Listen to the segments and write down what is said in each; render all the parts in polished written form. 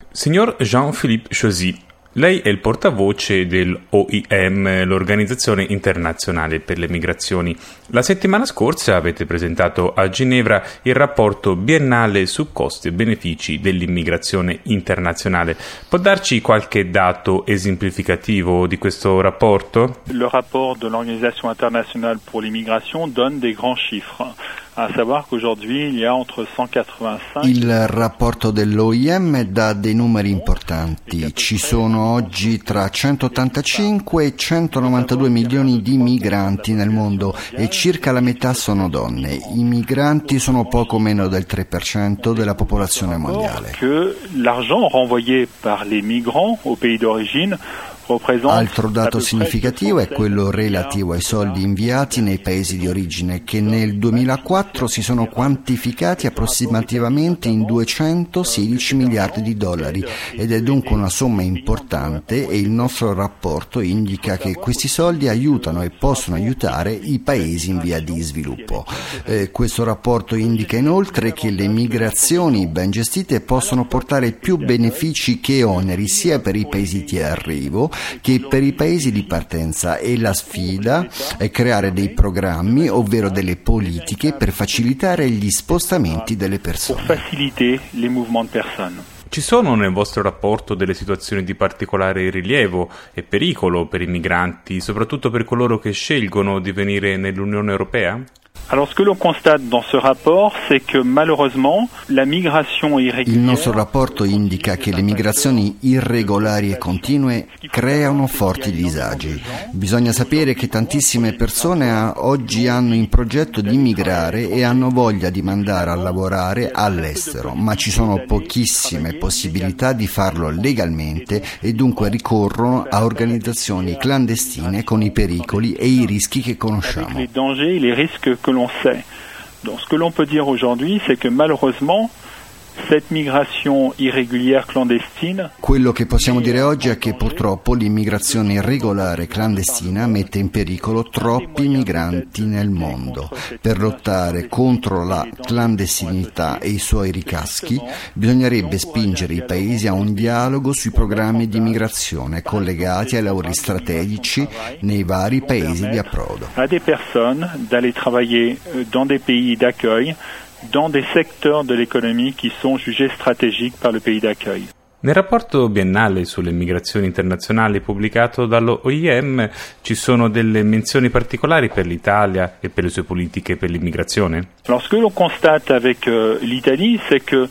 Signor Jean-Philippe Chauzy, lei è il portavoce dell'OIM, l'Organizzazione Internazionale per le Migrazioni. La settimana scorsa avete presentato a Ginevra il rapporto biennale su costi e benefici dell'immigrazione internazionale. Può darci qualche dato esemplificativo di questo rapporto? Le rapport de l'Organisation Internationale pour l'Immigration donne des grands chiffres. A savoir qu'aujourd'hui il y a entre 185. Il rapporto dell'OIM dà dei numeri importanti. Ci sono oggi tra 185 e 192 milioni di migranti nel mondo e circa la metà sono donne. I migranti sono poco meno del 3% della popolazione mondiale. Que l'argent renvoyé par les migrants aux pays d'origine. Altro dato significativo è quello relativo ai soldi inviati nei paesi di origine, che nel 2004 si sono quantificati approssimativamente in 216 miliardi di dollari ed è dunque una somma importante e il nostro rapporto indica che questi soldi aiutano e possono aiutare i paesi in via di sviluppo. Questo rapporto indica inoltre che le migrazioni ben gestite possono portare più benefici che oneri sia per i paesi di arrivo che per i paesi di partenza, e la sfida è creare dei programmi, ovvero delle politiche per facilitare gli spostamenti delle persone. Ci sono nel vostro rapporto delle situazioni di particolare rilievo e pericolo per i migranti, soprattutto per coloro che scelgono di venire nell'Unione Europea? Alors ce que l'on constate dans ce rapport, c'est que malheureusement la migration irrégulière. Il nostro rapporto indica che le migrazioni irregolari e continue creano forti disagi. Bisogna sapere che tantissime persone oggi hanno in progetto di migrare e hanno voglia di mandare a lavorare all'estero, ma ci sono pochissime possibilità di farlo legalmente e dunque ricorrono a organizzazioni clandestine con i pericoli e i rischi che conosciamo. Les dangers et les risques que l'on sait. Donc ce que l'on peut dire aujourd'hui, c'est que malheureusement cette migration irrégulière clandestine. Quello che possiamo dire oggi è che purtroppo l'immigrazione irregolare clandestina mette in pericolo troppi migranti nel mondo. Per lottare contro la clandestinità e i suoi ricaschi bisognerebbe spingere i paesi a un dialogo sui programmi di migrazione collegati ai lavori strategici nei vari paesi di approdo. A des personnes d'aller travailler dans des pays d'accueil, dans des secteurs de l'économie qui sont jugés stratégiques par le pays d'accueil. Nel rapporto biennale sulle migrazioni internazionali pubblicato dall'OIM ci sono delle menzioni particolari per l'Italia e per le sue politiche per l'immigrazione? Alors ce que l'on constate avec l'Italie, c'est que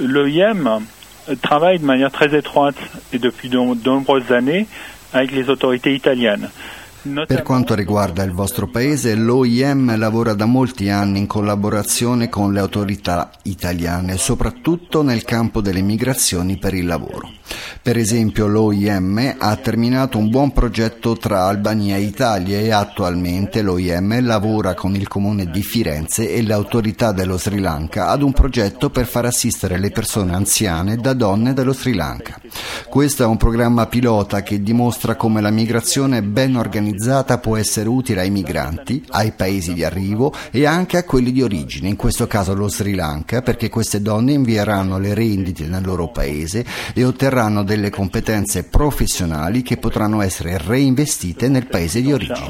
l'OIM travaille de manière très étroite et depuis de nombreuses années avec les autorités italiennes. Per quanto riguarda il vostro paese, l'OIM lavora da molti anni in collaborazione con le autorità italiane, soprattutto nel campo delle migrazioni per il lavoro. Per esempio, l'OIM ha terminato un buon progetto tra Albania e Italia e attualmente l'OIM lavora con il Comune di Firenze e le autorità dello Sri Lanka ad un progetto per far assistere le persone anziane da donne dello Sri Lanka. Questo è un programma pilota che dimostra come la migrazione ben organizzata può essere utile ai migranti, ai paesi di arrivo e anche a quelli di origine, in questo caso lo Sri Lanka, perché queste donne invieranno le rendite nel loro paese e otterranno delle competenze professionali che potranno essere reinvestite nel paese di origine.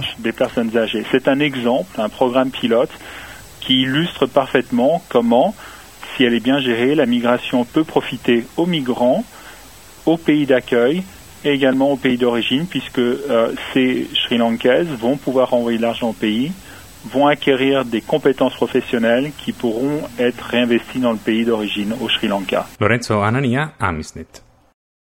C'est un exemple, un programme pilote qui illustre parfaitement comment, si elle est bien gérée, la migration peut profiter aux migrants, aux pays d'accueil et également aux pays d'origine, puisque ces Sri Lankaises vont pouvoir envoyer de l'argent au pays, vont acquérir des compétences professionnelles qui pourront être réinvesties dans le pays d'origine, au Sri Lanka. Lorenzo Anania, Amisnet.